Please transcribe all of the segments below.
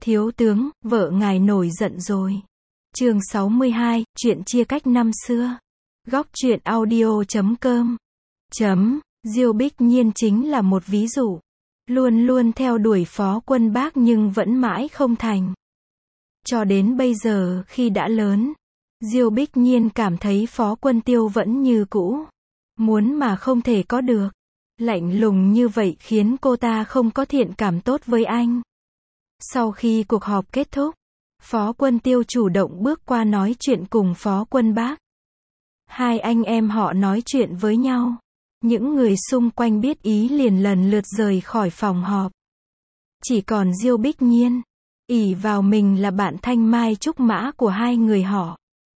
Thiếu tướng, vợ ngài nổi giận rồi. Chương 62, chuyện chia cách năm xưa. Góc truyện audio.com. Diêu Bích Nhiên chính là một ví dụ. Luôn luôn theo đuổi Phó Quân Bác nhưng vẫn mãi không thành. Cho đến bây giờ khi đã lớn, Diêu Bích Nhiên cảm thấy Phó Quân Tiêu vẫn như cũ. Muốn mà không thể có được. Lạnh lùng như vậy khiến cô ta không có thiện cảm tốt với anh. Sau khi cuộc họp kết thúc, Phó Quân Tiêu chủ động bước qua nói chuyện cùng Phó Quân Bác. Hai anh em họ nói chuyện với nhau. Những người xung quanh biết ý liền lần lượt rời khỏi phòng họp. Chỉ còn Diêu Bích Nhiên, ỷ vào mình là bạn thanh mai trúc mã của hai người họ,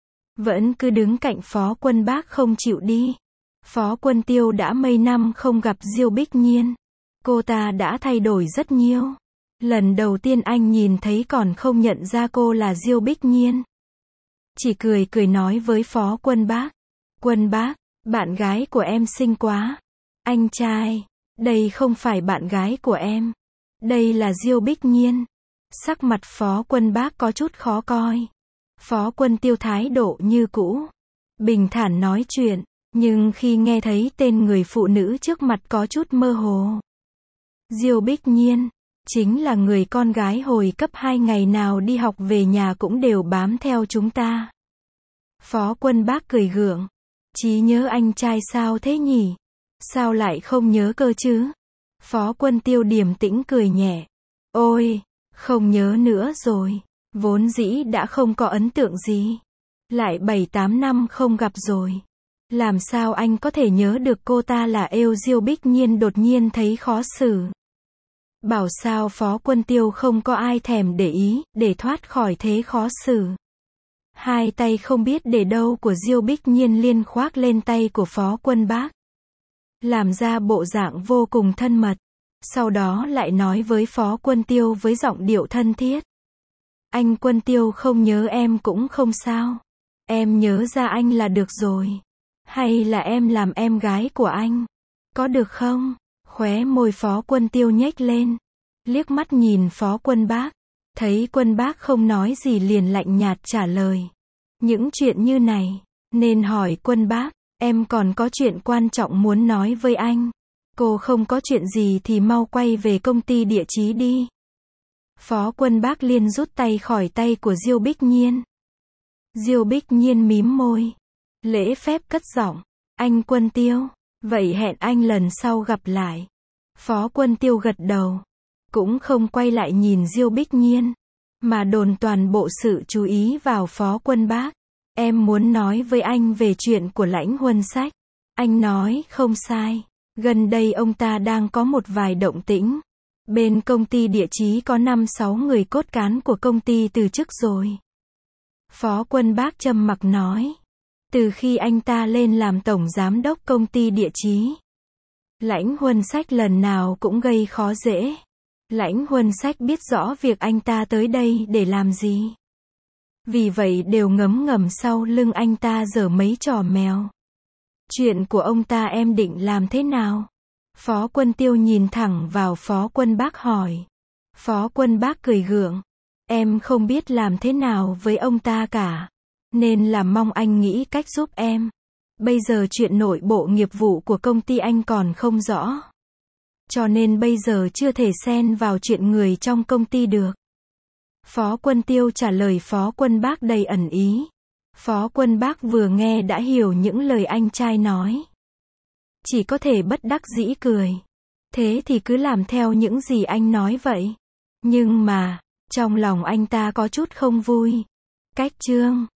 vẫn cứ đứng cạnh Phó Quân Bác không chịu đi. Phó Quân Tiêu đã mấy năm không gặp Diêu Bích Nhiên. Cô ta đã thay đổi rất nhiều. Lần đầu tiên anh nhìn thấy còn không nhận ra cô là Diêu Bích Nhiên. Chỉ cười cười nói với Phó Quân Bác. Quân Bác, bạn gái của em xinh quá. Anh trai, đây không phải bạn gái của em. Đây là Diêu Bích Nhiên. Sắc mặt Phó Quân Bác có chút khó coi. Phó Quân Tiêu thái độ như cũ. Bình thản nói chuyện. Nhưng khi nghe thấy tên người phụ nữ trước mặt có chút mơ hồ. Diêu Bích Nhiên, chính là người con gái hồi cấp 2 ngày nào đi học về nhà cũng đều bám theo chúng ta. Phó Quân Bác cười gượng. Trí nhớ anh trai sao thế nhỉ? Sao lại không nhớ cơ chứ? Phó Quân Tiêu điềm tĩnh cười nhẹ. Ôi, không nhớ nữa rồi. Vốn dĩ đã không có ấn tượng gì. Lại 7-8 năm không gặp rồi. Làm sao anh có thể nhớ được cô ta là êu Diêu Bích Nhiên đột nhiên thấy khó xử. Bảo sao Phó Quân Tiêu không có ai thèm để ý, để thoát khỏi thế khó xử. Hai tay không biết để đâu của Diêu Bích Nhiên liên khoác lên tay của Phó Quân Bác. Làm ra bộ dạng vô cùng thân mật. Sau đó lại nói với Phó Quân Tiêu với giọng điệu thân thiết. Anh Quân Tiêu không nhớ em cũng không sao. Em nhớ ra anh là được rồi. Hay là em làm em gái của anh? Có được không? Khóe môi Phó Quân Tiêu nhếch lên. Liếc mắt nhìn Phó Quân Bác. Thấy Quân Bác không nói gì liền lạnh nhạt trả lời. Những chuyện như này, nên hỏi Quân Bác, em còn có chuyện quan trọng muốn nói với anh. Cô không có chuyện gì thì mau quay về công ty địa chí đi. Phó Quân Bác liền rút tay khỏi tay của Diêu Bích Nhiên. Diêu Bích Nhiên mím môi. Lễ phép cất giọng. Anh Quân Tiêu, vậy hẹn anh lần sau gặp lại. Phó Quân Tiêu gật đầu. Cũng không quay lại nhìn Diêu Bích Nhiên. Mà dồn toàn bộ sự chú ý vào Phó Quân Bác. Em muốn nói với anh về chuyện của Lãnh Huân Sách. Anh nói không sai. Gần đây ông ta đang có một vài động tĩnh. Bên công ty địa chí có 5-6 người cốt cán của công ty từ chức rồi. Phó Quân Bác trầm mặc nói. Từ khi anh ta lên làm tổng giám đốc công ty địa chí, Lãnh Huân Sách lần nào cũng gây khó dễ. Lãnh Huân Sách biết rõ việc anh ta tới đây để làm gì. Vì vậy đều ngấm ngầm sau lưng anh ta giở mấy trò mèo. Chuyện của ông ta em định làm thế nào? Phó Quân Tiêu nhìn thẳng vào Phó Quân Bác hỏi. Phó Quân Bác cười gượng. Em không biết làm thế nào với ông ta cả. Nên là mong anh nghĩ cách giúp em. Bây giờ chuyện nội bộ nghiệp vụ của công ty anh còn không rõ. Cho nên bây giờ chưa thể xen vào chuyện người trong công ty được. Phó Quân Tiêu trả lời Phó Quân Bác đầy ẩn ý. Phó Quân Bác vừa nghe đã hiểu những lời anh trai nói. Chỉ có thể bất đắc dĩ cười. Thế thì cứ làm theo những gì anh nói vậy. Nhưng mà, trong lòng anh ta có chút không vui. Cách chương